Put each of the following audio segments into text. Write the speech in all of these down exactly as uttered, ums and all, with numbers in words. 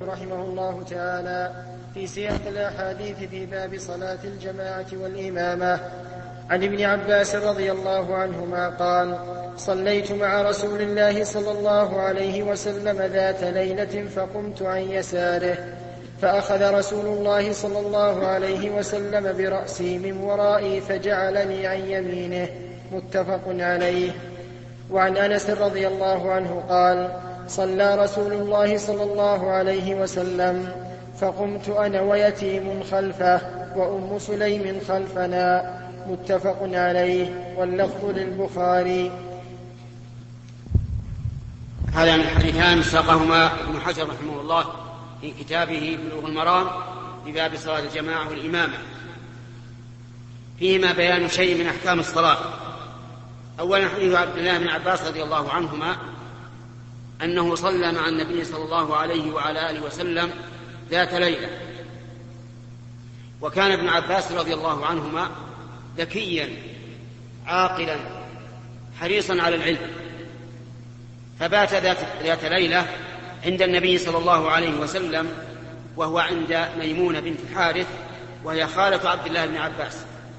رحمه الله تعالى في سياق الأحاديث في باب صلاة الجماعة والإمامة. عن ابن عباس رضي الله عنهما قال: صليت مع رسول الله صلى الله عليه وسلم ذات ليلة فقمت عن يساره فأخذ رسول الله صلى الله عليه وسلم برأسي من ورائي فجعلني عن يمينه. متفق عليه. وعن أنس رضي الله عنه قال: صلى رسول الله صلى الله عليه وسلم فقمت أنا ويتيم خلفه وأم سليم خلفنا. متفق عليه. واللفظ للبخاري. هذان الحديثان ساقهما ابن حجر رحمه الله في كتابه بلوغ المرام في باب صلاة الجماعة والإمامة، فيهما بيان شيء من أحكام الصلاة. أولا حديث عبد الله بن عباس رضي الله عنهما أنه صلى مع النبي صلى الله عليه وعلى آله وسلم ذات ليلة. وكان ابن عباس رضي الله عنهما ذكيا عاقلا حريصا على العلم، فبات ذات, ذات ليلة عند النبي صلى الله عليه وسلم وهو عند ميمونة بنت الحارث وهي خالة عبد الله بن عباس.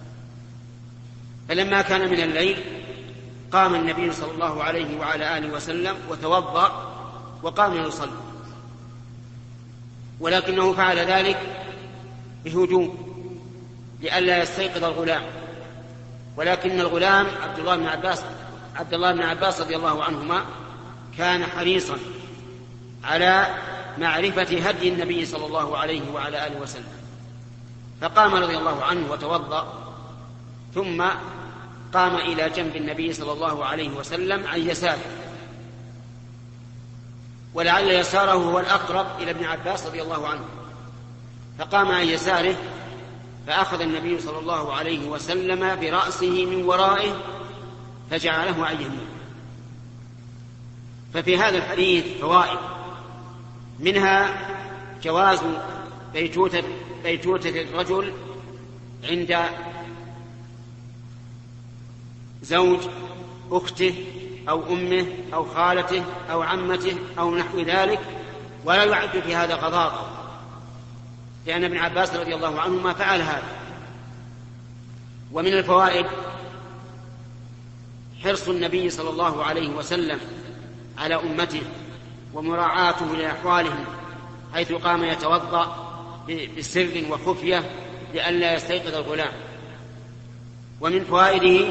فلما كان من الليل قام النبي صلى الله عليه وعلى آله وسلم وتوضأ وقام يصلي، ولكنه فعل ذلك بهدوء لئلا يستيقظ الغلام. ولكن الغلام عبد الله بن عباس عبد الله بن عباس رضي الله عنهما كان حريصا على معرفة هدي النبي صلى الله عليه وعلى آله وسلم، فقام رضي الله عنه وتوضأ، ثم قام إلى جنب النبي صلى الله عليه وسلم عن يساره، ولعل يساره هو الأقرب إلى ابن عباس رضي الله عنه، فقام عن يساره فأخذ النبي صلى الله عليه وسلم برأسه من ورائه فجعله عن يمينه. ففي هذا الحديث فوائد، منها جواز بيتوتة, بيتوتة الرجل عند زوج أخته أو أمه أو خالته أو عمته أو نحو ذلك، ولا يعد في هذا قضاء، لأن ابن عباس رضي الله عنهما فعل هذا. ومن الفوائد حرص النبي صلى الله عليه وسلم على أمته ومراعاته لأحوالهم، حيث قام يتوضأ بسر وخفية لئلا يستيقظ الغلام. ومن فوائده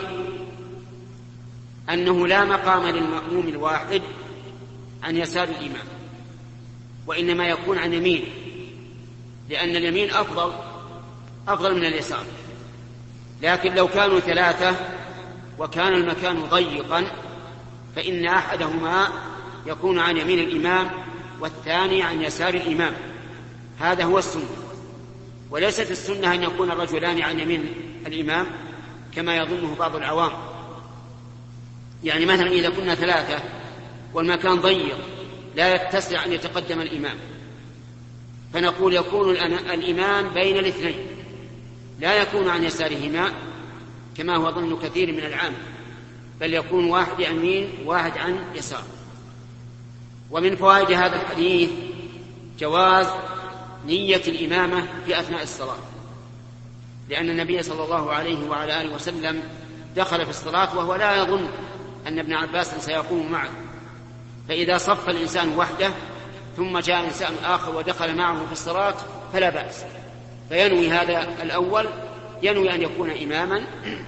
أنه لا مقام للمأموم الواحد عن يسار الإمام، وإنما يكون عن يمينه، لأن اليمين أفضل أفضل من اليسار. لكن لو كانوا ثلاثة وكان المكان ضيقا فإن أحدهما يكون عن يمين الإمام والثاني عن يسار الإمام، هذا هو السنة. وليست السنة أن يكون الرجلان عن يمين الإمام كما يظنه بعض العوام. يعني مثلا إذا كنا ثلاثة والمكان ضيق لا يتسع أن يتقدم الإمام، فنقول يكون الإمام بين الاثنين، لا يكون عن يسارهما كما هو ظن كثير من العام، بل يكون واحد يمين واحد عن يسار. ومن فوائد هذا الحديث جواز نية الإمامة في أثناء الصلاة، لأن النبي صلى الله عليه وعلى آله وسلم دخل في الصلاة وهو لا يظن أن ابن عباس سيقوم معه، فإذا صف الإنسان وحده ثم جاء إنسان آخر ودخل معه في الصلاة فلا بأس، فينوي هذا الأول، ينوي أن يكون إماما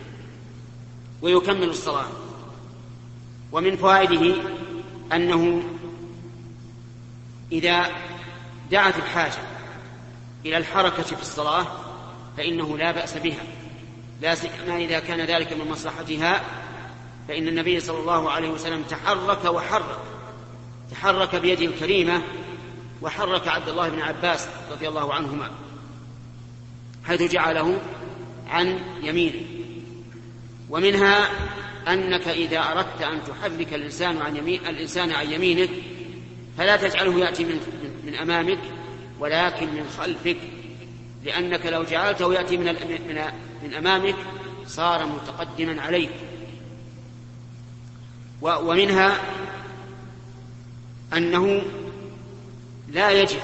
ويكمل الصلاة. ومن فوائده أنه إذا دعت الحاجة إلى الحركة في الصلاة فإنه لا بأس بها، لا سيما إذا كان ذلك من مصلحتها، فإن النبي صلى الله عليه وسلم تحرك وحرك تحرك بيده الكريمة وحرك عبد الله بن عباس رضي الله عنهما حيث جعله عن يمينه. ومنها أنك إذا أردت أن تحرك الإنسان عن يمين الإنسان عن يمينك فلا تجعله يأتي من, من أمامك ولكن من خلفك، لأنك لو جعلته يأتي من, من, من أمامك صار متقدما عليك. ومنها أنه لا يجب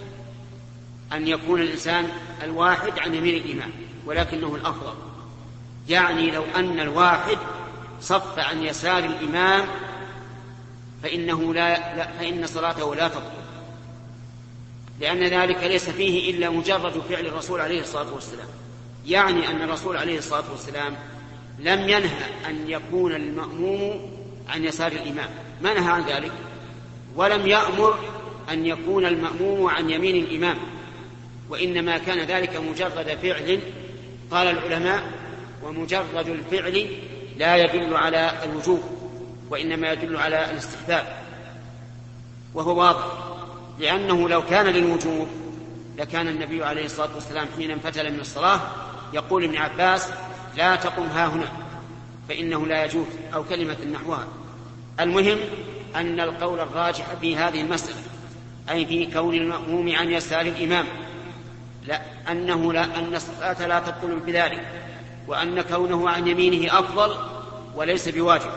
أن يكون الإنسان الواحد عن يمين الإمام، ولكنه الأفضل. يعني لو أن الواحد صف عن يسار الإمام فإنه لا, لا فإن صلاته لا تبطل، لأن ذلك ليس فيه إلا مجرد فعل الرسول عليه الصلاة والسلام. يعني أن الرسول عليه الصلاة والسلام لم ينهى أن يكون المأموم عن يسار الإمام، ما نهى عن ذلك، ولم يأمر أن يكون المأموم عن يمين الإمام، وإنما كان ذلك مجرد فعل. قال العلماء: ومجرد الفعل لا يدل على الوجوب، وإنما يدل على الاستحباب. وهو واضح، لأنه لو كان للوجوب لكان النبي عليه الصلاة والسلام حين انفتل من الصلاة يقول ابن عباس: لا تقم ها هنا فإنه لا يجوز، أو كلمة نحوها. المهم أن القول الراجح في هذه المسألة، أي في كون المأموم عن يسار الإمام، لا أنه لا أن الصلاة لا تبطل بذلك، وأن كونه عن يمينه أفضل وليس بواجب.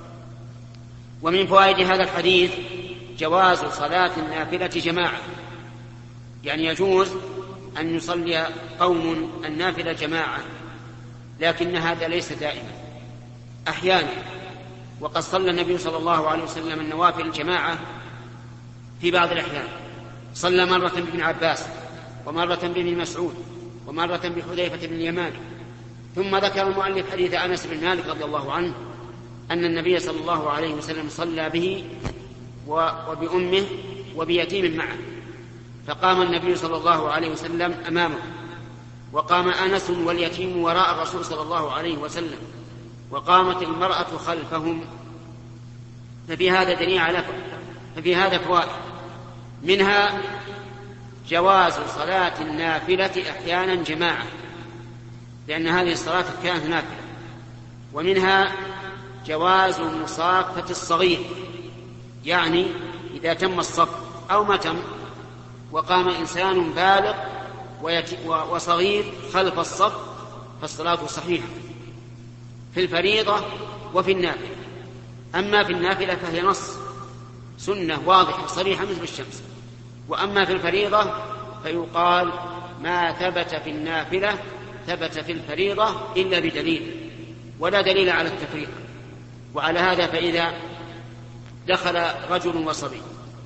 ومن فوائد هذا الحديث جواز صلاة النافلة جماعة، يعني يجوز أن يصلي قوم النافلة جماعة، لكن هذا ليس دائما، أحيانا. وقد صلى النبي صلى الله عليه وسلم النوافل الجماعة في بعض الأحيان، صلى مرة بابن عباس، ومرة بابن مسعود، ومرة بحذيفة بن اليمان. ثم ذكر المؤلف حديث أنس بن مالك رضي الله عنه أن النبي صلى الله عليه وسلم صلى به وبأمه وبيتيم معه، فقام النبي صلى الله عليه وسلم أمامه، وقام أنس واليتيم وراء الرسول صلى الله عليه وسلم، وقامت المرأة خلفهم. ففي هذا دليل على ففي هذا فوائد، منها جواز صلاة النافلة أحيانا جماعة، لأن هذه الصلاة كانت نافلة. ومنها جواز مصافة الصغير، يعني إذا تم الصف أو ما تم وقام إنسان بالغ وصغير خلف الصف فالصلاة صحيحة في الفريضة وفي النافلة. أما في النافلة فهي نص سنة واضحة صريحة مثل الشمس، وأما في الفريضة فيقال ما ثبت في النافلة ثبت في الفريضة إلا بدليل، ولا دليل على التفريق. وعلى هذا فإذا دخل رجل وصبي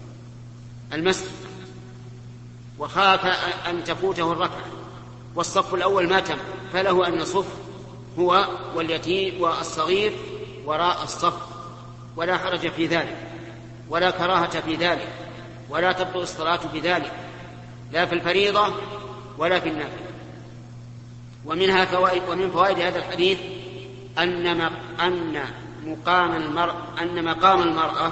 المسجد وخاف أن تفوته الركعة والصف الأول ما تم، فله أن يصف هو واليتيم والصغير وراء الصف، ولا حرج في ذلك ولا كراهة في ذلك، ولا تبطل الصلاة بذلك، لا في الفريضة ولا في النافلة. ومنها فوائد ومن فوائد هذا الحديث أن أن مقام المرأة أن مقام المرأة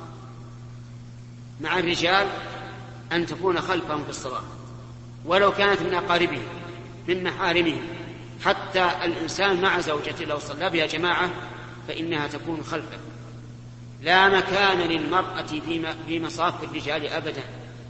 مع الرجال أن تكون خلفهم في الصلاة، ولو كانت من أقاربهم من محارمهم. حتى الإنسان مع زوجته لو صلى بها جماعة فإنها تكون خلفه، لا مكان للمرأة في مصاف الرجال أبدا،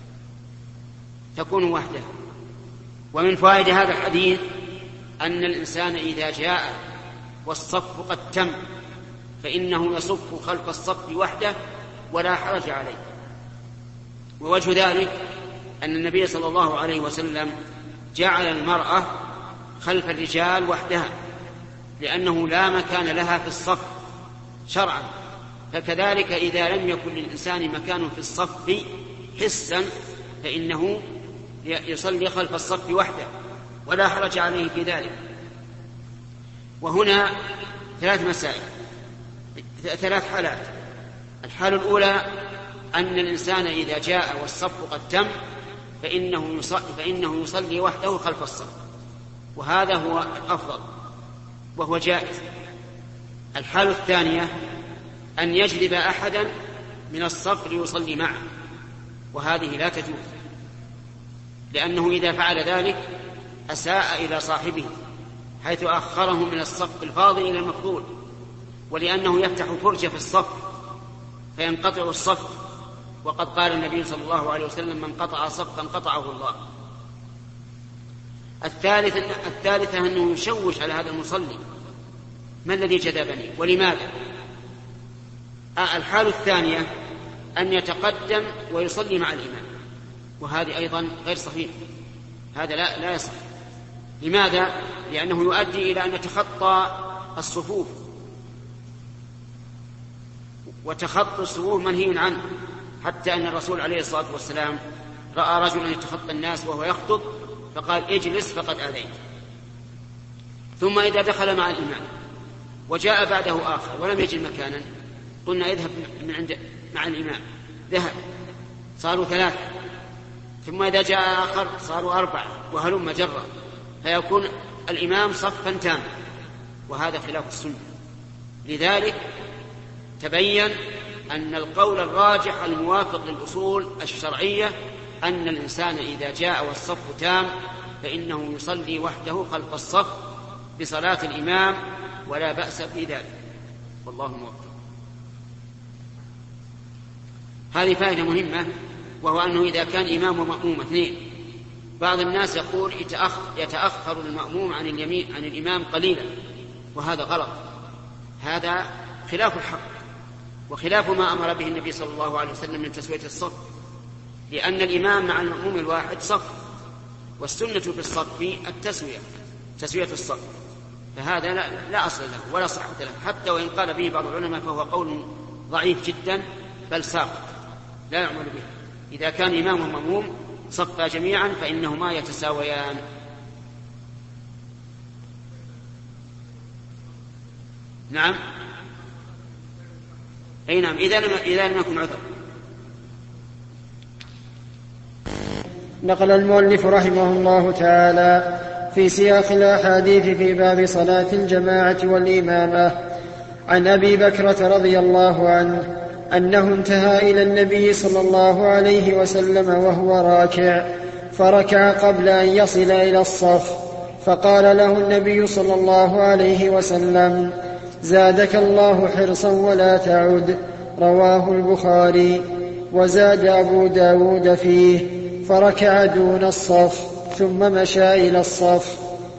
تكون وحدها. ومن فوائد هذا الحديث أن الإنسان إذا جاء والصف قد تم فإنه يصف خلف الصف وحده ولا حرج عليه. ووجه ذلك أن النبي صلى الله عليه وسلم جعل المرأة خلف الرجال وحدها، لأنه لا مكان لها في الصف شرعا. فكذلك إذا لم يكن للإنسان مكان في الصف حسا فإنه يصلي خلف الصف وحده ولا حرج عليه في ذلك. وهنا ثلاث مسائل ثلاث حالات. الحالة الأولى أن الإنسان إذا جاء والصف قد تم فإنه يصلي, فإنه يصلي وحده خلف الصف، وهذا هو الأفضل وهو جائز. الحالة الثانية أن يجلب أحدا من الصف ليصلي معه، وهذه لا تجوز، لأنه إذا فعل ذلك أساء إلى صاحبه حيث أخره من الصف الفاضل إلى المفضول، ولأنه يفتح فرجة في الصف فينقطع الصف، وقد قال النبي صلى الله عليه وسلم من قطع صفا قطعه الله. الثالث الثالثة أنه يشوش على هذا المصلي، ما الذي جذبني ولماذا؟ الحالة الثانية أن يتقدم ويصلي مع الإمام، وهذه أيضا غير صحيح، هذا لا, لا يصح. لماذا؟ لأنه يؤدي إلى أن نتخطى الصفوف، وتخطي الصفوف منهي عنه، حتى أن الرسول عليه الصلاة والسلام رأى رجلا يتخطى الناس وهو يخطب فقال اجلس فقد آذيت. ثم إذا دخل مع الإمام وجاء بعده آخر ولم يجد مكانا قلنا اذهب من عند مع الإمام، ذهب، صاروا ثلاثة. ثم إذا جاء آخر صاروا أربعة، وهلم جرا، فيكون الإمام صفا تاما، وهذا خلاف السنة. لذلك تبين أن القول الراجح الموافق للأصول الشرعية أن الإنسان إذا جاء والصف تام فإنه يصلي وحده خلف الصف بصلاة الإمام ولا بأس في ذلك، والله موفق. هذه فائدة مهمة، وهو أنه إذا كان إمام ومأموم اثنين، بعض الناس يقول يتأخر المأموم عن اليمين عن الإمام قليلا، وهذا غلط، هذا خلاف الحق وخلاف ما أمر به النبي صلى الله عليه وسلم من تسوية الصف، لأن الإمام مع المأموم الواحد صف، والسنة في الصف التسوية، تسوية الصف، فهذا لا, لا أصل له ولا صحة له، حتى وإن قال به بعض العلماء فهو قول ضعيف جدا بل ساقط لا يعمل به. إذا كان إمام ومأموم صفا جميعا فإنهما يتساويان. نعم، أي نعم، إذا لم, إذا لم يكن عذر. نقل المؤلف رحمه الله تعالى في سياق الأحاديث في باب صلاة الجماعة والإمامة عن أبي بكرة رضي الله عنه أنه انتهى إلى النبي صلى الله عليه وسلم وهو راكع، فركع قبل أن يصل إلى الصف، فقال له النبي صلى الله عليه وسلم: زادك الله حرصا ولا تعد. رواه البخاري. وزاد أبو داود فيه: فركع دون الصف ثم مشى إلى الصف.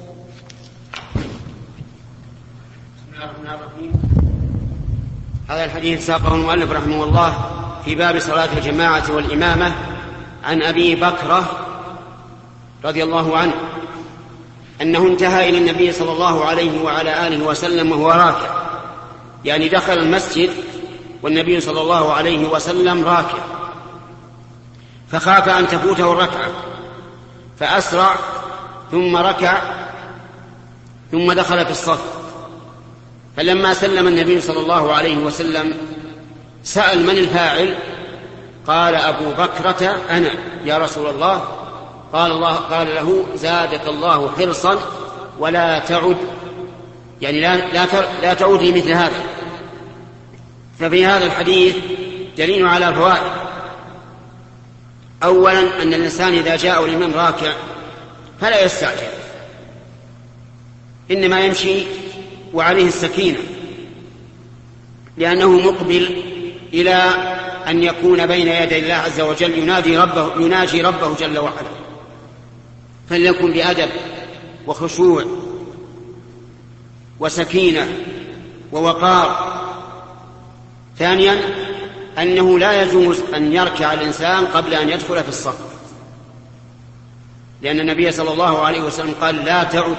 هذا الحديث ساقه المؤلف رحمه الله في باب صلاة الجماعة والإمامة عن أبي بكرة رضي الله عنه أنه انتهى إلى النبي صلى الله عليه وعلى آله وسلم وهو راكع، يعني دخل المسجد والنبي صلى الله عليه وسلم راكع، فخاف أن تفوته الركعة فأسرع ثم ركع ثم دخل في الصف. فلما سلم النبي صلى الله عليه وسلم سأل: من الفاعل؟ قال: أبو بكرة أنا يا رسول الله. قال, الله قال له: زادك الله حرصا ولا تعد، يعني لا, لا, لا تعود لمثل هذا. ففي هذا الحديث دليل على فوائد. أولا أن الإنسان إذا جاء الإمام راكع فلا يستعجل، إنما يمشي وعليه السكينة، لأنه مقبل إلى أن يكون بين يدي الله عز وجل ينادي ربه يناجي ربه جل وعلا، فليكن بأدب وخشوع وسكينة ووقار. ثانيا أنه لا يجوز أن يركع الإنسان قبل أن يدخل في الصف، لأن النبي صلى الله عليه وسلم قال: لا تعد.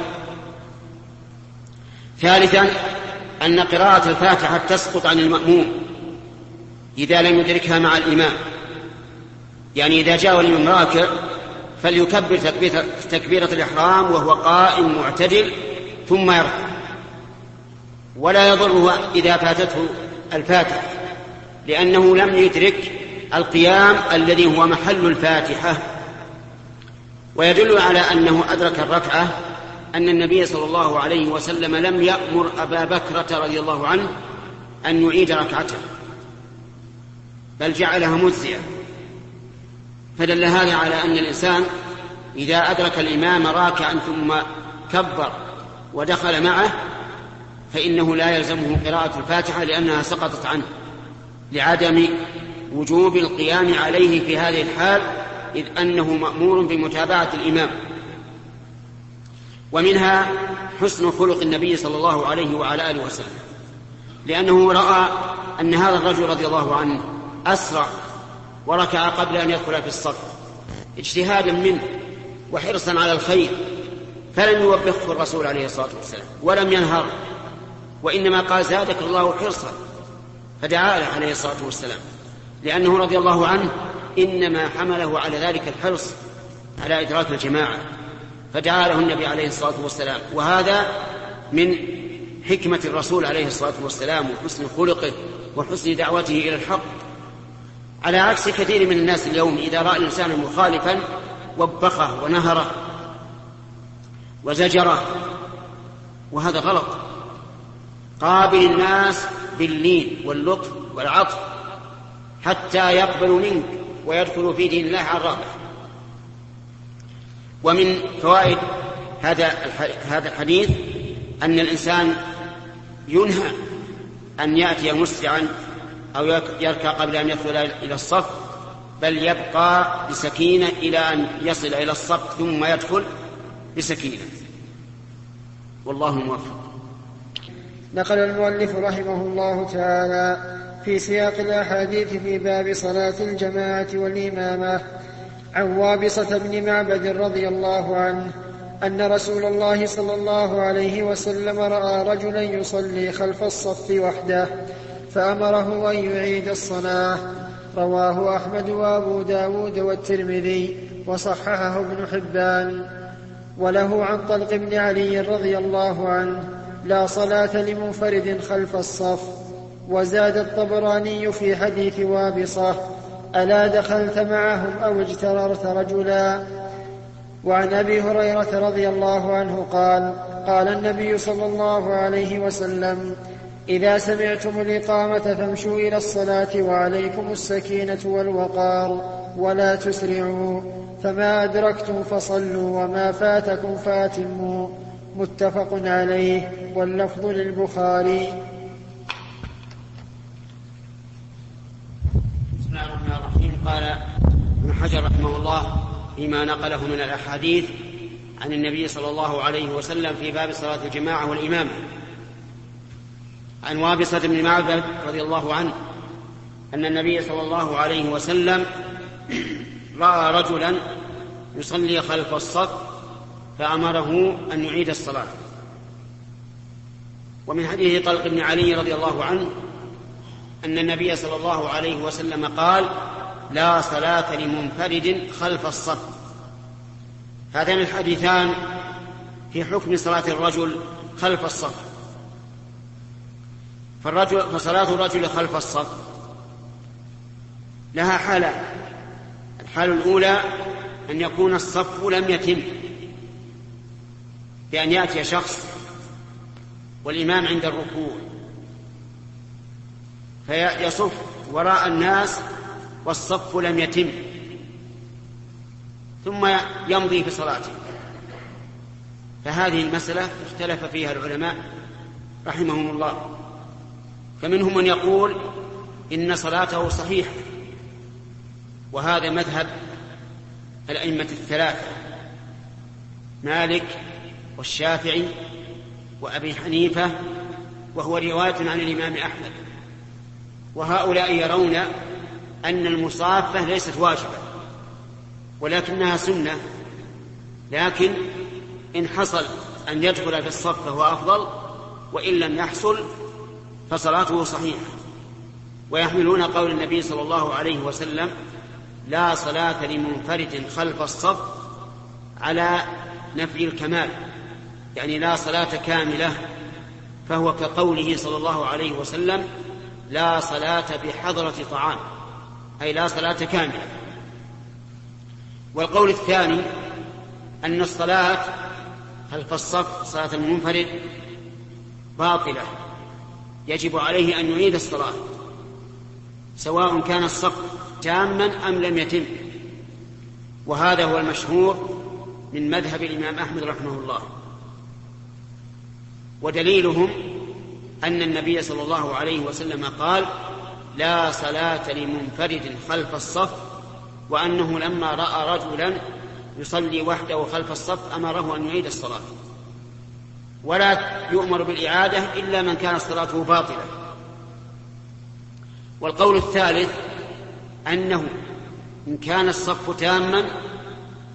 ثالثا أن قراءة الفاتحة تسقط عن المأموم إذا لم يدركها مع الإمام، يعني إذا جاء الإمام راكع فليكبر تكبيرة الإحرام وهو قائم معتدل ثم يركع، ولا يضره إذا فاتته الفاتحة، لأنه لم يدرك القيام الذي هو محل الفاتحة. ويدل على أنه أدرك الركعة أن النبي صلى الله عليه وسلم لم يأمر أبا بكرة رضي الله عنه أن يعيد ركعته، بل جعلها مجزئة. فدل هذا على أن الإنسان إذا أدرك الإمام راكعا ثم كبر ودخل معه فإنه لا يلزمه قراءة الفاتحة، لأنها سقطت عنه لعدم وجوب القيام عليه في هذه الحال، إذ أنه مأمور بمتابعة الإمام. ومنها حسن خلق النبي صلى الله عليه وعلى آله وسلم، لأنه رأى أن هذا الرجل رضي الله عنه أسرع وركع قبل أن يدخل في الصف، اجتهادا منه وحرصا على الخير، فلم يوبخه الرسول عليه الصلاة والسلام ولم ينهر، وإنما قال زادك الله حرصا، فدعا له عليه الصلاة والسلام، لأنه رضي الله عنه إنما حمله على ذلك الحرص على إدراك الجماعة، فدعا له النبي عليه الصلاة والسلام. وهذا من حكمة الرسول عليه الصلاة والسلام وحسن خلقه وحسن دعوته إلى الحق، على عكس كثير من الناس اليوم إذا رأى الإنسان مخالفا وبخه ونهره وزجره، وهذا غلط. قابل الناس باللين واللطف والعطف حتى يقبلوا منك ويدخلوا في دين الله عن رغبة. ومن فوائد هذا هذا الحديث أن الإنسان ينهى أن يأتي مسرعا أو يركع قبل أن يدخل إلى الصف، بل يبقى بسكينة إلى أن يصل إلى الصف ثم يدخل بسكينة، والله موفق. نقل المؤلف رحمه الله تعالى في سياق الأحاديث في باب صلاة الجماعة والإمامة عن وابصة بن معبد رضي الله عنه أن رسول الله صلى الله عليه وسلم رأى رجلا يصلي خلف الصف وحده فأمره أن يعيد الصلاة. رواه أحمد وأبو داود والترمذي وصححه ابن حبان. وله عن طلق بن علي رضي الله عنه لا صلاة لمنفرد خلف الصف. وزاد الطبراني في حديث وابصة ألا دخلت معهم أو اجتررت رجلا. وعن أبي هريرة رضي الله عنه قال قال النبي صلى الله عليه وسلم إذا سمعتم الإقامة فامشوا إلى الصلاة وعليكم السكينة والوقار ولا تسرعوا، فما أدركتم فصلوا وما فاتكم فاتموا. متفق عليه واللفظ للبخاري. بسم الله الرحمن الرحيم. قال ابن حجر رحمه الله فيما نقله من الأحاديث عن النبي صلى الله عليه وسلم في باب صلاة الجماعة والإمامة عن وابصة بن معبد رضي الله عنه أن النبي صلى الله عليه وسلم رأى رجلا يصلي خلف الصف فأمره أن يعيد الصلاة. ومن حديث طلق بن علي رضي الله عنه أن النبي صلى الله عليه وسلم قال لا صلاة لمنفرد خلف الصف. هذان الحديثان في حكم صلاة الرجل خلف الصف. فالرجل فصلاة الرجل خلف الصف لها حالان. الحالة الأولى أن يكون الصف لم يتم، بأن يأتي شخص والإمام عند الركوع فيصف وراء الناس والصف لم يتم ثم يمضي في صلاته. فهذه المسألة اختلف فيها العلماء رحمهم الله، فمنهم من يقول إن صلاته صحيحة، وهذا مذهب الأئمة الثلاثة مالك والشافعي وأبي حنيفة، وهو رواية عن الإمام أحمد. وهؤلاء يرون أن المصافة ليست واجبة ولكنها سنة، لكن إن حصل أن يدخل في الصف فهو أفضل، وإن لم يحصل فصلاته صحيحة. ويحملون قول النبي صلى الله عليه وسلم لا صلاة لمنفرد خلف الصف على نفي الكمال، يعني لا صلاة كاملة، فهو كقوله صلى الله عليه وسلم لا صلاة بحضرة طعام، أي لا صلاة كاملة. والقول الثاني أن الصلاة خلف الصف صلاة المنفرد باطلة، يجب عليه أن يعيد الصلاة سواء كان الصف تاما أم لم يتم. وهذا هو المشهور من مذهب الإمام أحمد رحمه الله. ودليلهم أن النبي صلى الله عليه وسلم قال لا صلاة لمنفرد خلف الصف، وأنه لما رأى رجلا يصلي وحده خلف الصف أمره أن يعيد الصلاة، ولا يؤمر بالإعادة إلا من كانت صلاته باطلة. والقول الثالث أنه إن كان الصف تاما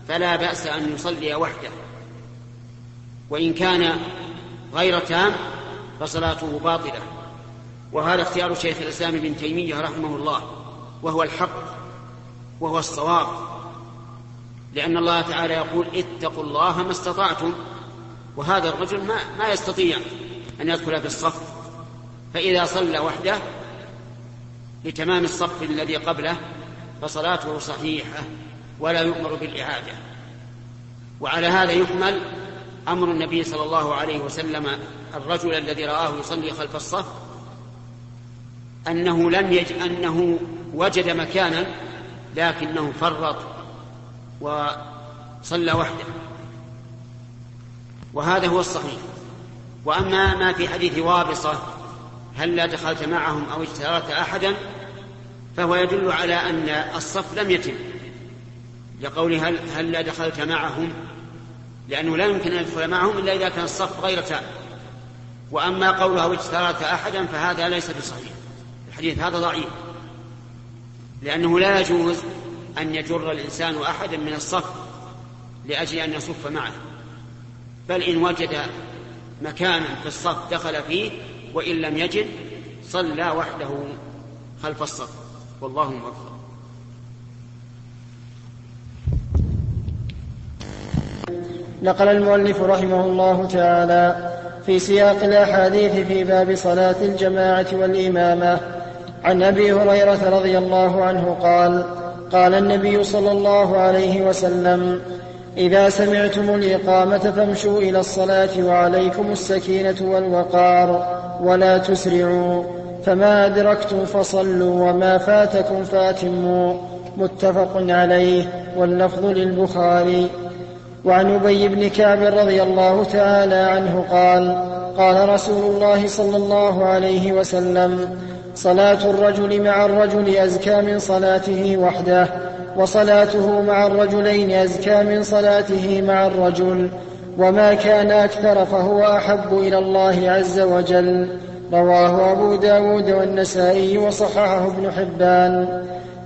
فلا بأس أن يصلي وحده، وإن كان غير تام فصلاته باطلة. وهذا اختيار شيخ الإسلام ابن تيمية رحمه الله، وهو الحق وهو الصواب، لأن الله تعالى يقول اتقوا الله ما استطعتم، وهذا الرجل ما, ما يستطيع أن يدخل في الصف، فإذا صلى وحده لتمام الصف الذي قبله فصلاته صحيحة ولا يؤمر بالإعادة. وعلى هذا يحمل أمر النبي صلى الله عليه وسلم الرجل الذي رآه يصلي خلف الصف أنه لم يج... أنه وجد مكانا لكنه فرط وصلى وحده، وهذا هو الصحيح. وأما ما في حديث وابصة هل لا دخلت معهم أو اجترت أحدا فهو يدل على أن الصف لم يتم، لقوله هل, هل لا دخلت معهم، لأنه لا يمكن أن يدخل معهم إلا إذا كان الصف غير تام. وأما قوله أو اجترت أحدا فهذا ليس بصحيح، الحديث هذا ضعيف، لأنه لا يجوز أن يجر الإنسان أحدا من الصف لأجل أن يصف معه، بل إن وجد مكانا في الصف دخل فيه، وإن لم يجد صلى وحده خلف الصف، والله موفق. نقل المؤلف رحمه الله تعالى في سياق الأحاديث في باب صلاة الجماعة والإمامة عن أبي هريرة رضي الله عنه قال: قال النبي صلى الله عليه وسلم: إذا سمعتم الإقامة فامشوا إلى الصلاة وعليكم السكينة والوقار ولا تسرعوا، فما أدركتم فصلوا وما فاتكم فاتموا. متفق عليه، واللفظ للبخاري. وعن أبي بن كعب رضي الله تعالى عنه قال: قال رسول الله صلى الله عليه وسلم: صلاة الرجل مع الرجل أزكى من صلاته وحده، وصلاته مع الرجلين أزكى من صلاته مع الرجل، وما كان أكثر فهو أحب إلى الله عز وجل. رواه أبو داود والنسائي وصححه ابن حبان.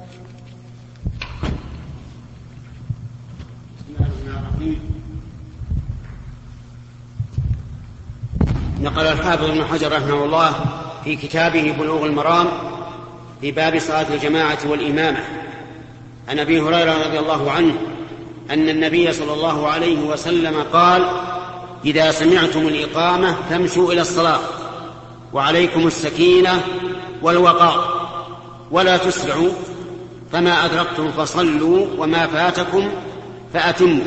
نقل الحافظ ابن حجر رحمه الله في كتابه بلوغ المرام في باب صلاة الجماعة والإمامة عن أبي هريرة رضي الله عنه أن النبي صلى الله عليه وسلم قال: إذا سمعتم الإقامة فامشوا إلى الصلاة وعليكم السكينة والوقار ولا تسرعوا، فما أدركتم فصلوا وما فاتكم فأتموا.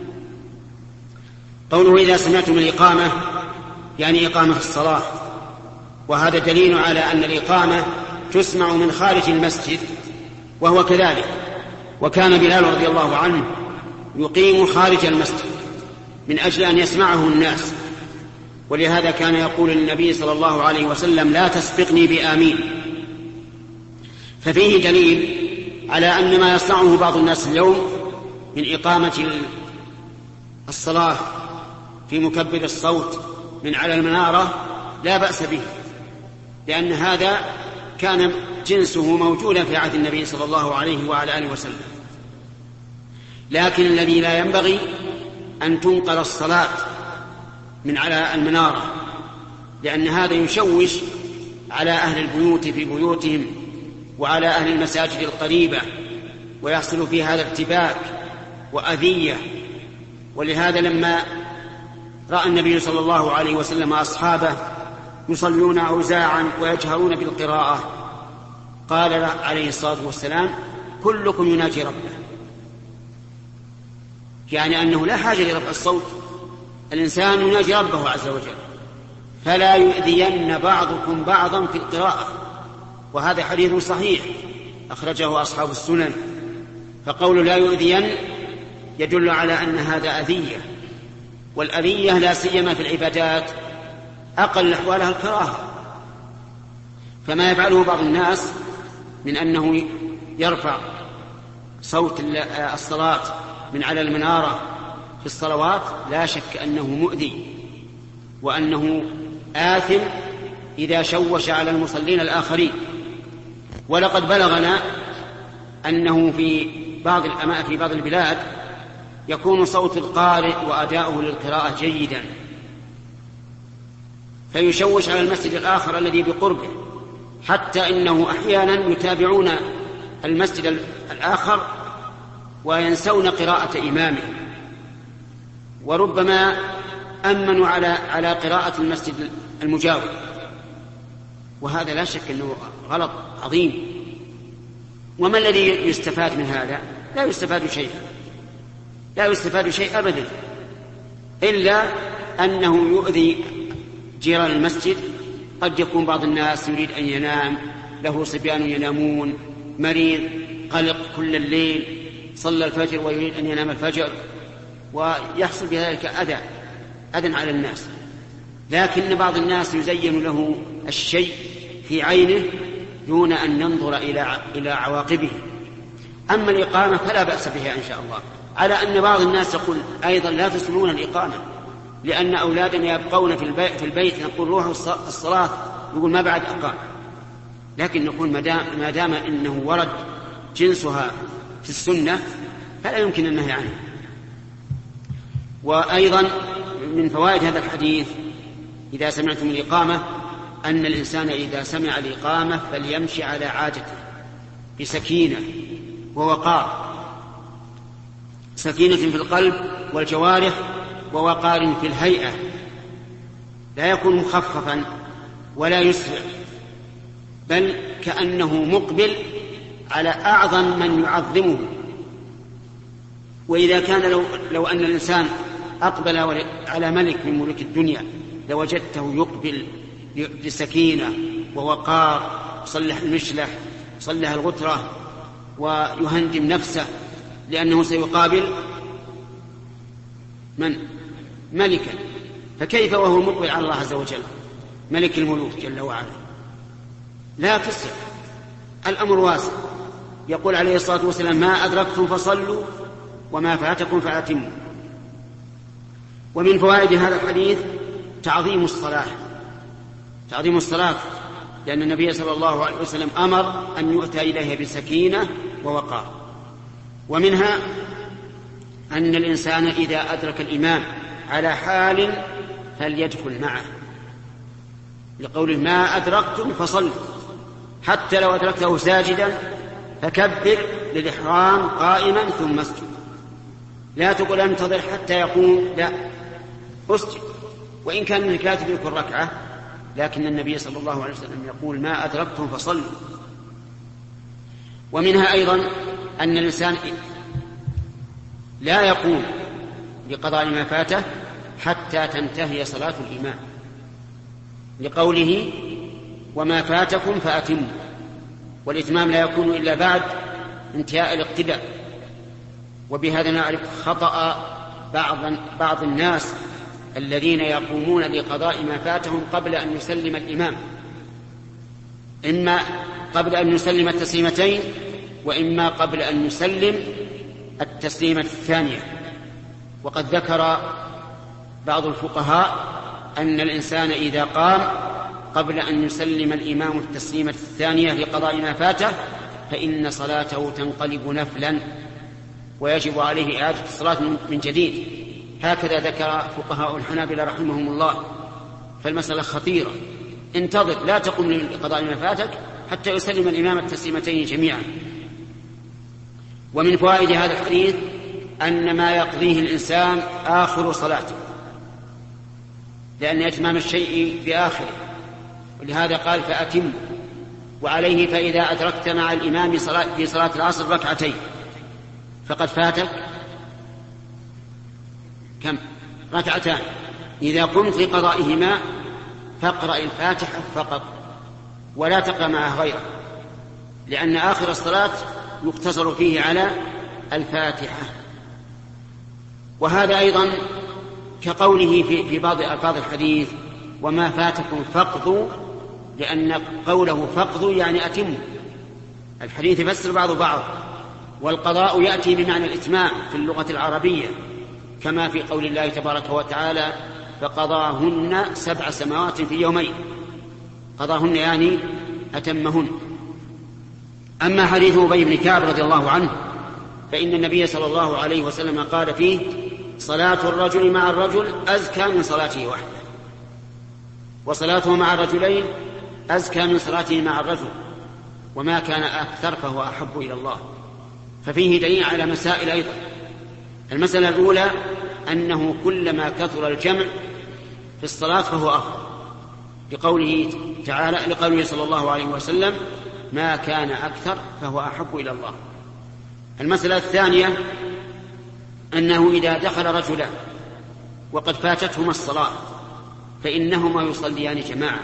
قوله إذا سمعتم الإقامة يعني إقامة الصلاة، وهذا دليل على أن الإقامة تسمع من خارج المسجد، وهو كذلك. وكان بلال رضي الله عنه يقيم خارج المسجد من أجل أن يسمعه الناس، ولهذا كان يقول للنبي صلى الله عليه وسلم: لا تسبقني بآمين. ففيه دليل على أن ما يصنعه بعض الناس اليوم من إقامة الصلاة في مكبر الصوت من على المنارة لا بأس به، لأن هذا كان جنسه موجودا في عهد النبي صلى الله عليه وعلى آله وسلم. لكن الذي لا ينبغي أن تنقل الصلاة من على المنارة، لأن هذا يشوش على أهل البيوت في بيوتهم وعلى أهل المساجد القريبة، ويحصل في هذا ارتباك وأذية. ولهذا لما رأى النبي صلى الله عليه وسلم أصحابه يصلون أوزاعا ويجهرون بالقراءة قال عليه الصلاة والسلام: كلكم يناجي ربه، يعني أنه لا حاجة لرفع الصوت، الإنسان يناجي ربه عز وجل، فلا يؤذين بعضكم بعضا في القراءة. وهذا حديث صحيح أخرجه أصحاب السنن. فقول لا يؤذين يدل على أن هذا أذية، والأذية لا سيما في العبادات أقل أحوالها الكراهة. فما يفعله بعض الناس من أنه يرفع صوت الصلاة من على المنارة في الصلوات لا شك أنه مؤذي، وأنه آثم إذا شوش على المصلين الآخرين. ولقد بلغنا أنه في بعض في بعض البلاد يكون صوت القارئ وأداؤه للقراءة جيدا فيشوش على المسجد الآخر الذي بقربه، حتى إنه أحيانا يتابعون المسجد الآخر وينسون قراءة إمامه، وربما أمنوا على على قراءة المسجد المجاور، وهذا لا شك أنه غلط عظيم. وما الذي يستفاد من هذا؟ لا يستفاد شيئا، لا يستفاد شيء أبدا، إلا أنه يؤذي جيران المسجد. قد يكون بعض الناس يريد أن ينام، له صبيان ينامون، مريض قلق كل الليل، صلى الفجر ويريد أن ينام الفجر، ويحصل بذلك أذى أذى على الناس. لكن بعض الناس يزين له الشيء في عينه دون أن ينظر إلى إلى عواقبه. أما الإقامة فلا بأس بها إن شاء الله، على أن بعض الناس يقول أيضا لا تسمعون الإقامة، لأن أولادنا يبقون في البيت, في البيت نقول روحوا الصلاة، يقول ما بعد أقام. لكن نقول ما دام إنه ورد جنسها في السنة فلا يمكن النهي عنه. وأيضا من فوائد هذا الحديث إذا سمعتم الإقامة أن الإنسان إذا سمع الإقامة فليمشي على عادته بسكينة ووقار، سكينة في القلب والجوارح ووقار في الهيئة، لا يكون مخففا ولا يسرع، بل كأنه مقبل على أعظم من يعظمه. وإذا كان لو, لو أن الإنسان أقبل على ملك من ملوك الدنيا لوجدته يقبل بسكينة ووقار، صلح المشلح، صلح الغترة، ويهندم نفسه لأنه سيقابل من؟ ملكا. فكيف وهو مقبل على الله عز وجل ملك الملوك جل وعلا؟ لا تسرع، الأمر واسع. يقول عليه الصلاة والسلام ما أدركتم فصلوا وما فاتكم فأتموا. ومن فوائد هذا الحديث تعظيم الصلاة، تعظيم الصلاة، لأن النبي صلى الله عليه وسلم أمر أن يؤتى إليها بسكينة ووقار. ومنها أن الإنسان إذا أدرك الإمام على حال فليدخل معه، لقوله ما أدركتم فصلوا، حتى لو أدركته ساجدا فكبر للإحرام قائما ثم اسجد، لا تقول انتظر حتى يقوم، لا، اسجد وإن كان من كاتب يكون ركعة، لكن النبي صلى الله عليه وسلم يقول ما أدركتم فصلوا. ومنها أيضا أن الإنسان لا يقوم بقضاء ما فاته حتى تنتهي صلاة الإمام، لقوله وما فاتكم فأتموا، والإتمام لا يكون إلا بعد انتهاء الاقتداء. وبهذا نعرف خطأ بعض, بعض الناس الذين يقومون لقضاء ما فاتهم قبل أن يسلم الإمام، إما قبل أن يسلم التسليمتين وإما قبل أن يسلم التسليمة الثانية. وقد ذكر بعض الفقهاء أن الإنسان إذا قام قبل أن يسلم الإمام التسليمة الثانية لقضاء ما فاته فإن صلاته تنقلب نفلا ويجب عليه إعادة الصلاة من جديد. هكذا ذكر فقهاء الحنابلة رحمهم الله. فالمسألة خطيرة، انتظر، لا تقم لقضاء ما فاتك حتى يسلم الإمام التسليمتين جميعا. ومن فوائد هذا الحديث أن ما يقضيه الإنسان آخر صلاته، لأن إتمام الشيء بآخره، ولهذا قال فأتم. وعليه فإذا أدركت مع الإمام في صلاة العصر ركعتين فقد فاتك كم؟ ركعتان. إذا قمت لقضائهما فاقرأ الفاتحة فقط ولا تقرأ معه غيره، لأن آخر الصلاة يقتصر فيه على الفاتحة. وهذا أيضا كقوله في, في بعض ألفاظ الحديث وما فاتكم فاقضوا، لأن قوله فاقضوا يعني أتموا. الحديث يفسر بعض بعض، والقضاء يأتي بمعنى الإتمام في اللغة العربية، كما في قول الله تبارك وتعالى فقضاهن سبع سماوات في يومين، قضاهن يعني أتمهن. أما حديث أبي بن كعب رضي الله عنه فإن النبي صلى الله عليه وسلم قال فيه: صلاة الرجل مع الرجل أزكى من صلاته وحده، وصلاته مع الرجلين أزكى من صلاته مع الرجل، وما كان أكثر فهو أحب إلى الله. ففيه دليل على مسائل أيضا. المسألة الأولى أنه كلما كثر الجمع في الصلاة فهو أفضل، لقوله تعالى لقوله صلى الله عليه وسلم: ما كان أكثر فهو أحب إلى الله. المسألة الثانية أنه إذا دخل رجلان وقد فاتتهما الصلاة فإنهما يصليان جماعة،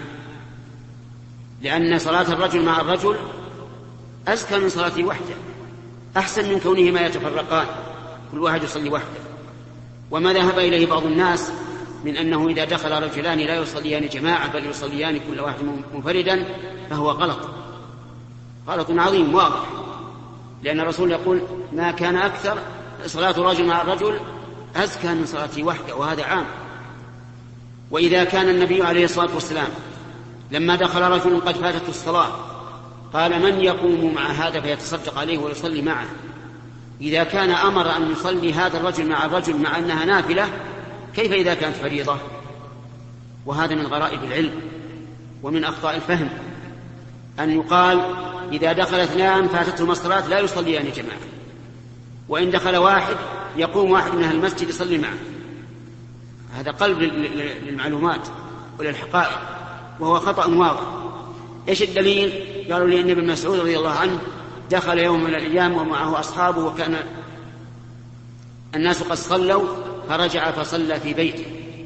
لأن صلاة الرجل مع الرجل أزكى من صلاته وحده، أحسن من كونهما يتفرقان كل واحد يصلي وحده. وما ذهب إليه بعض الناس من أنه إذا دخل رجلان لا يصليان جماعة بل يصليان كل واحد منفردا فهو غلط، غلط عظيم واضح، لأن الرسول يقول: ما كان أكثر صلاة الرجل مع الرجل أزكى من صلاته وحده، وهذا عام. وإذا كان النبي عليه الصلاة والسلام لما دخل رجل قد فاتته الصلاة قال: من يقوم مع هذا فيتصدق عليه ويصلي معه؟ إذا كان أمر أن يصلي هذا الرجل مع الرجل مع أنها نافلة، كيف إذا كانت فريضة؟ وهذا من غرائب العلم ومن أخطاء الفهم، أن يقال إذا دخل اثنان فاتتهما الصلاة لا يصليان جماعة، وإن دخل واحد يقوم واحد من أهل المسجد يصلي معه. هذا قلب للمعلومات وللحقائق، وهو خطأ واضح. إيش الدليل؟ قالوا لأن ابن مسعود رضي الله عنه دخل يوم من الأيام ومعه أصحابه وكان الناس قد صلوا فرجع فصلى في بيته.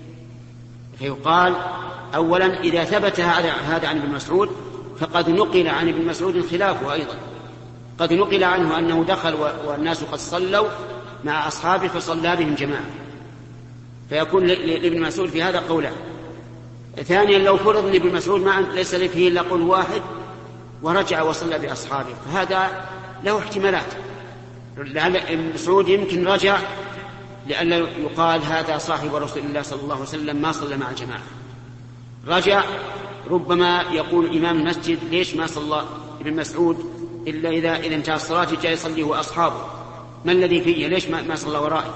فيقال: أولا إذا ثبت هذا عن ابن مسعود فقد نقل عن ابن مسعود خلافه أيضا، قد نقل عنه أنه دخل والناس قد صلوا مع أصحابه فصلى بهم جماعة، فيكون لابن مسعود في هذا قولا. ثانيا لو فرض لابن مسعود معا ليس فيه إلا قول واحد ورجع وصلى بأصحابه، فهذا له احتمالات. لعل ابن مسعود يمكن رجع لأن يقال هذا صاحب رسول الله صلى الله عليه وسلم ما صلى مع الجماعة، رجع. ربما يقول إمام المسجد: ليش ما صلى ابن مسعود إلا إذا إذا انتهى الصلاة جاء يصلي هو أصحابه، ما الذي فيه؟ ليش ما صلى ورائه؟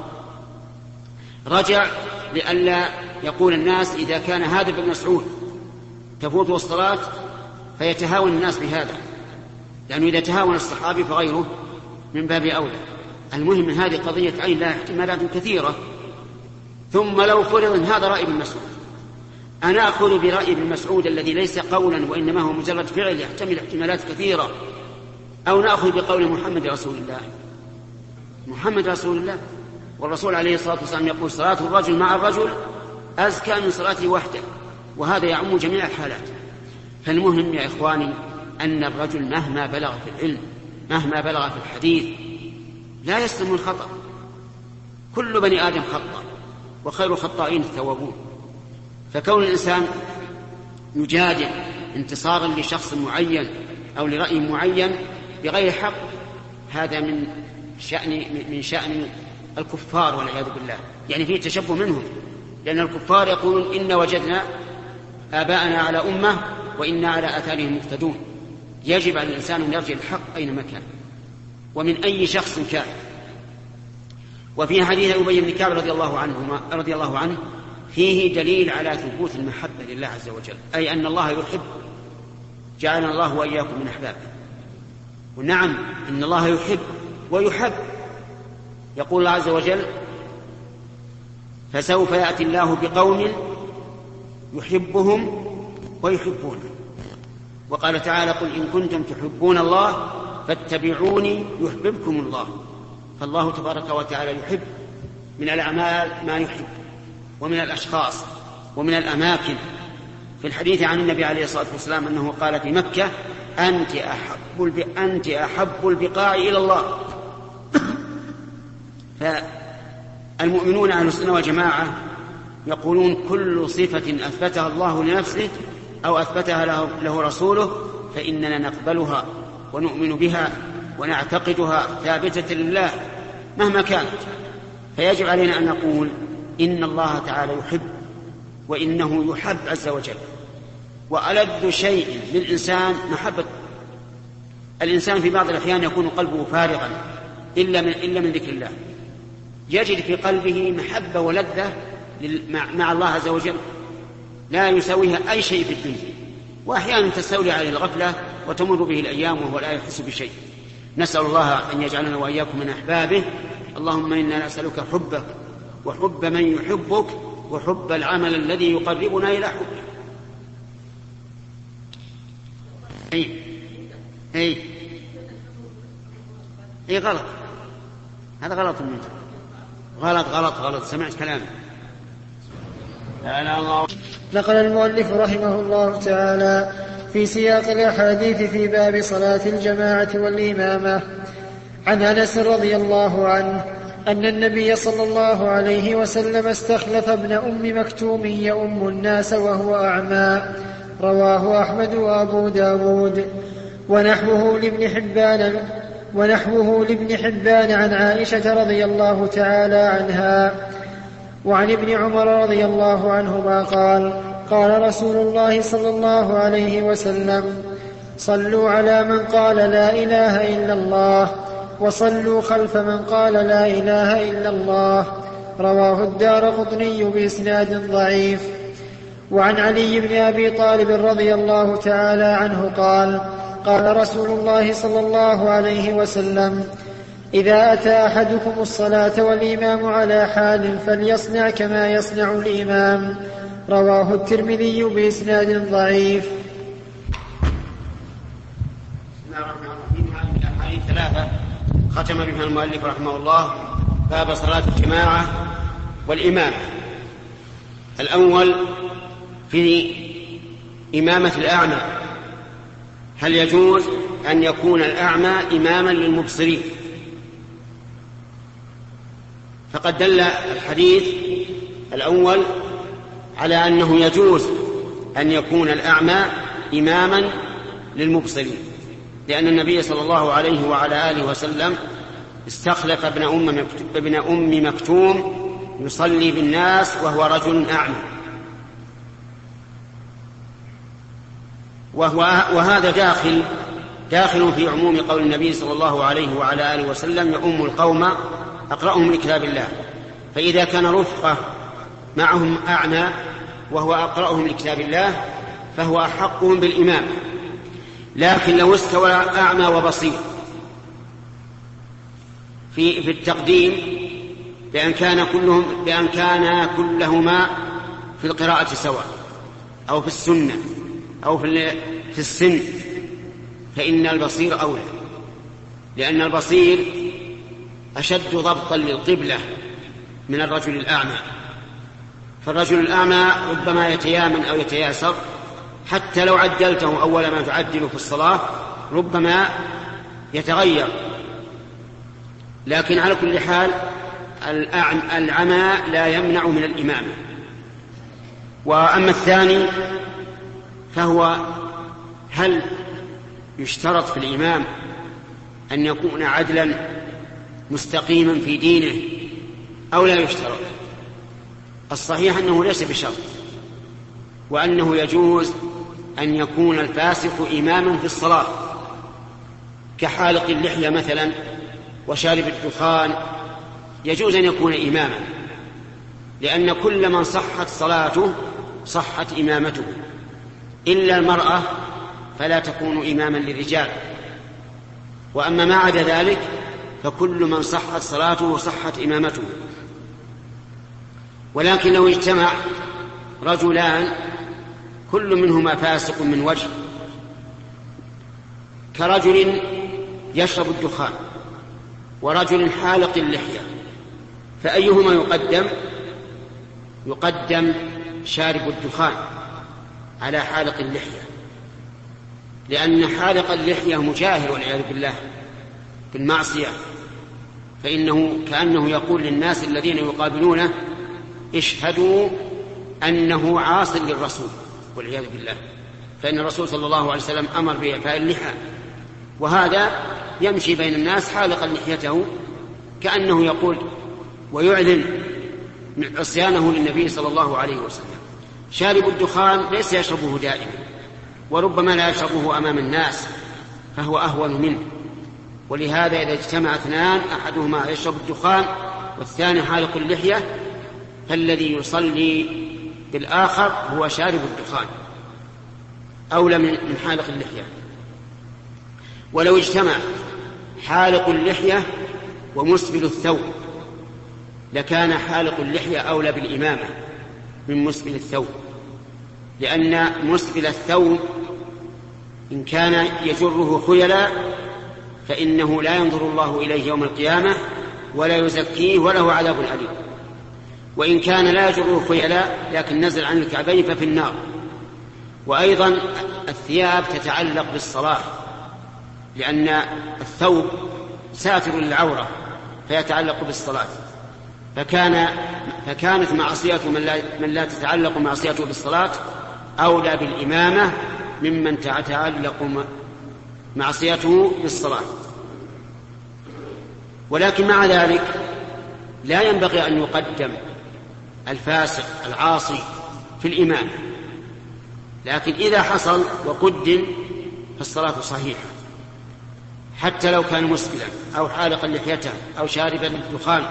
رجع لئلا يقول الناس إذا كان هذا ابن مسعود تفوته الصلاة فيتهاون الناس بهذا، لأنه إذا تهاون الصحابي فغيره من باب أولى. المهم من هذه قضية عين لها احتمالات كثيرة. ثم لو فرض هذا رأي ابن مسعود، أنا أخذ برأي ابن مسعود الذي ليس قولا وإنما هو مجرد فعل يحتمل احتمالات كثيرة، أو نأخذ بقول محمد رسول الله. محمد رسول الله، والرسول عليه الصلاة والسلام يقول: صلاة الرجل مع الرجل أزكى من صلاته وحده، وهذا يعم جميع الحالات. فالمهم يا إخواني أن الرجل مهما بلغ في العلم مهما بلغ في الحديث لا يسلم الخطأ، كل بني آدم خطأ وخير الخطائين التوابون. فكون الإنسان يجادل انتصارا لشخص معين أو لرأي معين بغير حق هذا من شأن من شأن الكفار والعياذ بالله، يعني فيه تشبه منهم، لأن الكفار يقولون: إن وجدنا آباءنا على أمة وإنا على آثارهم مقتدون. يجب على الإنسان أن يرجع الحق أينما كان ومن أي شخص كان. وفي حديث أبي بن كعب رضي الله عنه رضي الله عنه فيه دليل على ثبوت المحبة لله عز وجل، أي أن الله يحب، جعلنا الله وإياكم من أحبابه. ونعم إن الله يحب ويحب. يقول الله عز وجل: فسوف يأتي الله بقوم يحبهم ويحبونه. وقال تعالى: قل إن كنتم تحبون الله فاتبعوني يحببكم الله. فالله تبارك وتعالى يحب من الأعمال ما يحب، ومن الأشخاص ومن الأماكن. في الحديث عن النبي عليه الصلاة والسلام أنه قال في مكة: أنت أحب أنت أحب البقاع إلى الله. فالمؤمنون أهل السنة والجماعة يقولون: كل صفة أثبتها الله لنفسه أو أثبتها له, له رسوله فإننا نقبلها ونؤمن بها ونعتقدها ثابتة لله مهما كانت. فيجب علينا أن نقول: إن الله تعالى يحب، وإنه يحب عز وجل. وألذ شيء للإنسان محبة. الإنسان في بعض الأحيان يكون قلبه فارغا إلا من, إلا من ذكر الله، يجد في قلبه محبة ولذة مع الله عز وجل لا يساويها أي شيء في الدنيا، وأحيانا تستولي عليه الغفلة وتمر به الأيام وهو لا يحس بشيء. نسأل الله أن يجعلنا وإياكم من أحبابه. اللهم إنا نسألك حبك وحب من يحبك وحب العمل الذي يقربنا إلى حبك. أي أي أي غلط، هذا غلط منك، غلط غلط غلط سمعت كلامي. نقل المؤلف رحمه الله تعالى في سياق الأحاديث في باب صلاة الجماعة والإمامة عن أنس رضي الله عنه أن النبي صلى الله عليه وسلم استخلف ابن أم مكتوم يؤم الناس وهو أعمى. رواه أحمد وأبو داود. ونحوه لابن حبان ونحوه لابن حبان عن عائشة رضي الله تعالى عنها وعن ابن عمر رضي الله عنهما قال قال رسول الله صلى الله عليه وسلم صلوا على من قال لا إله إلا الله وصلوا خلف من قال لا إله إلا الله. رواه الدارقطني بإسناد ضعيف. وعن علي بن أبي طالب رضي الله تعالى عنه قال قال رسول الله صلى الله عليه وسلم إذا أتى أحدكم الصلاة والإمام على حال فليصنع كما يصنع الإمام. رواه الترمذي بإسناد ضعيف. بسم الله الرحمن الرحيم. هذه الأحاديث ثلاثة ختم بها المؤلف رحمه الله باب صلاة الجماعة والإمام. الأول في إمامة الأعمى، هل يجوز أن يكون الأعمى إماما للمبصرين؟ فقد دل الحديث الأول على أنه يجوز أن يكون الأعمى إماما للمبصرين، لأن النبي صلى الله عليه وعلى آله وسلم استخلف ابن أم ابن أم مكتوم يصلي بالناس وهو رجل أعمى، وهو وهذا داخل داخل في عموم قول النبي صلى الله عليه وعلى آله وسلم يؤم القوم أقرأهم لكتاب الله. فإذا كان رفقه معهم أعمى وهو أقرأهم لكتاب الله فهو أحقهم بالإمام. لكن لو استوى أعمى وبصير في في التقديم بأن كان كلهم بأن كان كلهما في القراءة سواء أو في السنة أو في في السن، فإن البصير أولى، لأن البصير أشد ضبطا للقبلة من الرجل الأعمى. فالرجل الأعمى ربما يتيامن أو يتياسر، حتى لو عدلته أول ما تعدل في الصلاة ربما يتغير. لكن على كل حال العمى لا يمنع من الإمامة. وأما الثاني فهو هل يشترط في الإمام أن يكون عدلا مستقيما في دينه أو لا يشترط؟ الصحيح أنه ليس بشرط، وأنه يجوز أن يكون الفاسق إماما في الصلاة كحالق اللحية مثلا وشارب الدخان، يجوز أن يكون إماما، لأن كل من صحت صلاته صحت إمامته، إلا المرأة فلا تكون إماما للرجال. وأما ما عدا ذلك فكل من صحت صلاته صحت إمامته. ولكن لو اجتمع رجلان كل منهما فاسق من وجه، كرجل يشرب الدخان ورجل حالق اللحية، فأيهما يقدم؟ يقدم شارب الدخان على حالق اللحية، لأن حالق اللحية مجاهر والعياذ بالله بالمعصية، فإنه كأنه يقول للناس الذين يقابلونه اشهدوا أنه عاص للرسول والعياذ بالله، فإن الرسول صلى الله عليه وسلم أمر بإعفاء اللحى، وهذا يمشي بين الناس حالقا لحيته كأنه يقول ويعلن عصيانه للنبي صلى الله عليه وسلم. شارب الدخان ليس يشربه دائما، وربما لا يشربه أمام الناس فهو أهون منه، ولهذا إذا اجتمع اثنان أحدهما يشرب الدخان والثاني حالق اللحية فالذي يصلي بالآخر هو شارب الدخان أولى من حالق اللحية. ولو اجتمع حالق اللحية ومسبل الثوب لكان حالق اللحية أولى بالإمامة من مسبل الثوب، لأن مسبل الثوب إن كان يجره خيلا فإنه لا ينظر الله إليه يوم القيامة ولا يزكيه وله عذاب أليم، وإن كان لا يجره خيلا لكن نزل عن الكعبين ففي النار. وأيضا الثياب تتعلق بالصلاة، لأن الثوب ساتر للعورة فيتعلق بالصلاة، فكان فكانت معصية من لا, من لا تتعلق معصيته بالصلاة أولى بالإمامة ممن تتعلق معصيته بالصلاة. ولكن مع ذلك لا ينبغي أن يقدم الفاسق العاصي في الإمامة، لكن إذا حصل وقدم فالصلاة صحيحة حتى لو كان مسبلا أو حالقا لحيته أو شاربا الدخان،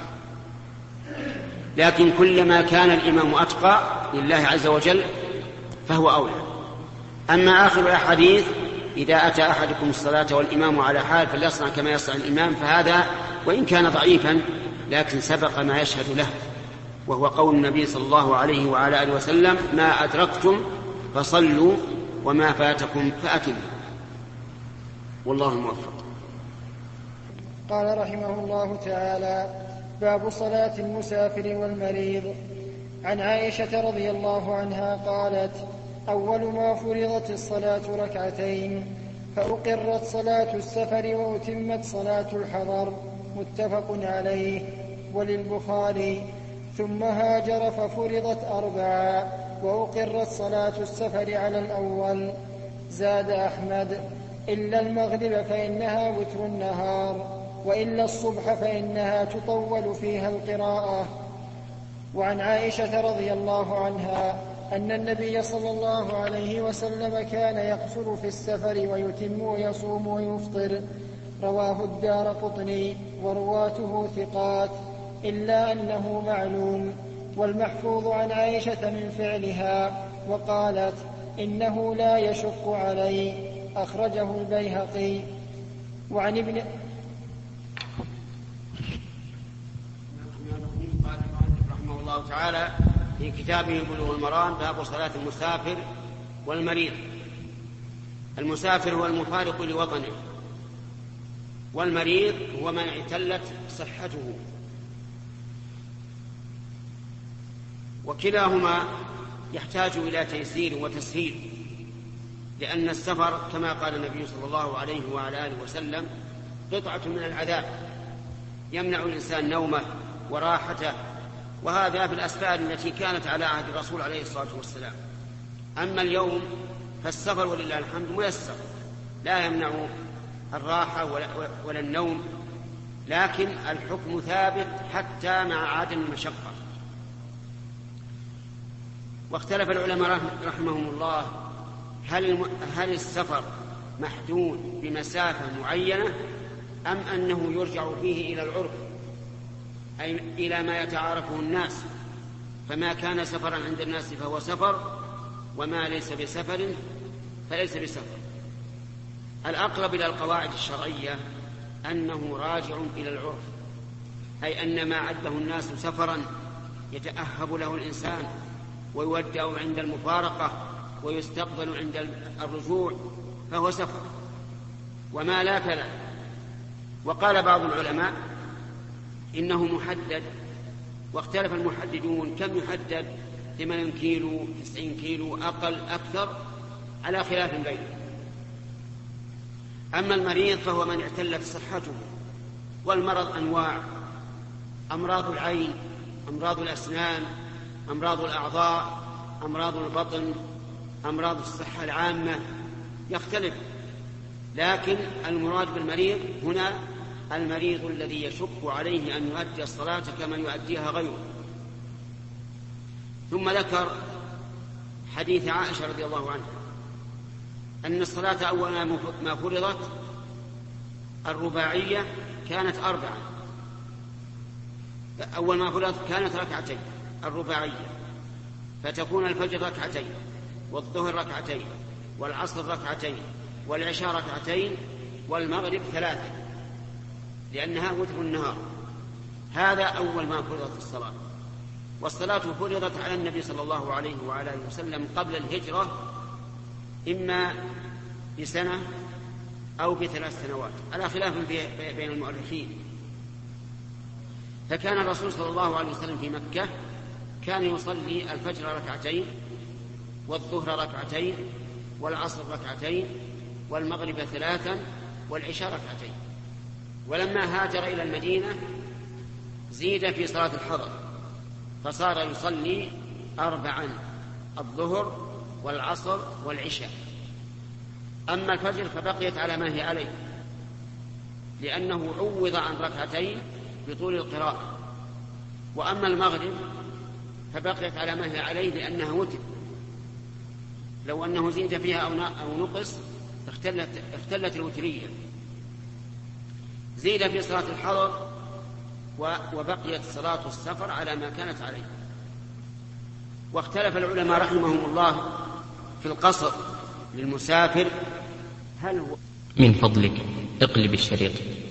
لكن كلما كان الإمام أتقى لله عز وجل فهو أولى. أما آخر الأحاديث إذا أتى أحدكم الصلاة والإمام على حال فليصنع كما يصنع الإمام، فهذا وإن كان ضعيفا لكن سبق ما يشهد له، وهو قول النبي صلى الله عليه وعلى آله وسلم: ما أدركتم فصلوا وما فاتكم فأتموا. والله الموفق. قال رحمه الله تعالى: باب صلاة المسافر والمريض. عن عائشة رضي الله عنها قالت: أول ما فرضت الصلاة ركعتين، فأقرت صلاة السفر وأتمت صلاة الحضر، متفق عليه. وللبخاري: ثم هاجر ففرضت أربعا، وأقرت صلاة السفر على الأول. زاد أحمد: إلا المغرب فإنها وتر النهار، وإلا الصبح فإنها تطول فيها القراءة. وعن عائشة رضي الله عنها أن النبي صلى الله عليه وسلم كان يقصر في السفر ويتم ويصوم ويفطر. رواه الدارقطني ورواته ثقات إلا أنه معلول. والمحفوظ عن عائشة من فعلها، وقالت: إنه لا يشق علي. أخرجه البيهقي. وعن ابن قال رحمه الله تعالى في كتابه بلوغ المرام: باب صلاة المسافر والمريض. المسافر هو المفارق لوطنه، والمريض هو من اعتلت صحته، وكلاهما يحتاج إلى تيسير وتسهيل، لأن السفر كما قال النبي صلى الله عليه وعلى آله وسلم قطعة من العذاب يمنع الإنسان نومه وراحته، وهذا في الأسفار التي كانت على عهد الرسول عليه الصلاة والسلام. أما اليوم فالسفر ولله الحمد ميسر، لا يمنع الراحة ولا النوم، لكن الحكم ثابت حتى مع عدم المشقة. واختلف العلماء رحمهم الله هل هل السفر محدود بمسافة معينة أم أنه يرجع فيه إلى العرف، أي إلى ما يتعارفه الناس، فما كان سفرا عند الناس فهو سفر، وما ليس بسفر فليس بسفر. الأقرب إلى القواعد الشرعية أنه راجع إلى العرف، أي أن ما عده الناس سفرا يتأهب له الإنسان ويودع عند المفارقة ويستقبل عند الرجوع فهو سفر، وما لا فلا. وقال بعض العلماء إنه محدد، واختلف المحددون كم يحدد، ثمانين كيلو، تسعين كيلو، أقل أكثر، على خلاف بينهم. أما المريض فهو من اعتلت صحته، والمرض أنواع: أمراض العين، أمراض الأسنان، أمراض الأعضاء، أمراض البطن، أمراض الصحة العامة، يختلف. لكن المراد بالمريض هنا المريض الذي يشق عليه أن يؤدي الصلاة كما يؤديها غيره. ثم ذكر حديث عائشة رضي الله عنها أن الصلاة أول ما فرضت الرباعية كانت أربعة، أول ما فرضت كانت ركعتين الرباعية، فتكون الفجر ركعتين والظهر ركعتين والعصر ركعتين والعشاء ركعتين والمغرب ثلاثة، لأنها وتر النهار. هذا أول ما فرضت الصلاة. والصلاة فرضت على النبي صلى الله عليه وعلى آله وسلم قبل الهجرة إما بسنة أو بثلاث سنوات على خلاف بين المؤرخين. فكان الرسول صلى الله عليه وسلم في مكة كان يصلي الفجر ركعتين والظهر ركعتين والعصر ركعتين والمغرب ثلاثا والعشاء ركعتين. ولما هاجر إلى المدينة زيد في صلاة الحضر فصار يصلي أربعا: الظهر والعصر والعشاء. أما الفجر فبقيت على ما هي عليه، لأنه عوض عن ركعتين بطول القراءة. وأما المغرب فبقيت على ما هي عليه لأنها وتر، لو أنه زيد فيها أو نقص اختلت, اختلت الوترية. زيد في صلاة الحضر وبقيت صلاة السفر على ما كانت عليه. واختلف العلماء رحمهم الله في القصر للمسافر، هل هو من فضلك اقلب الشريط.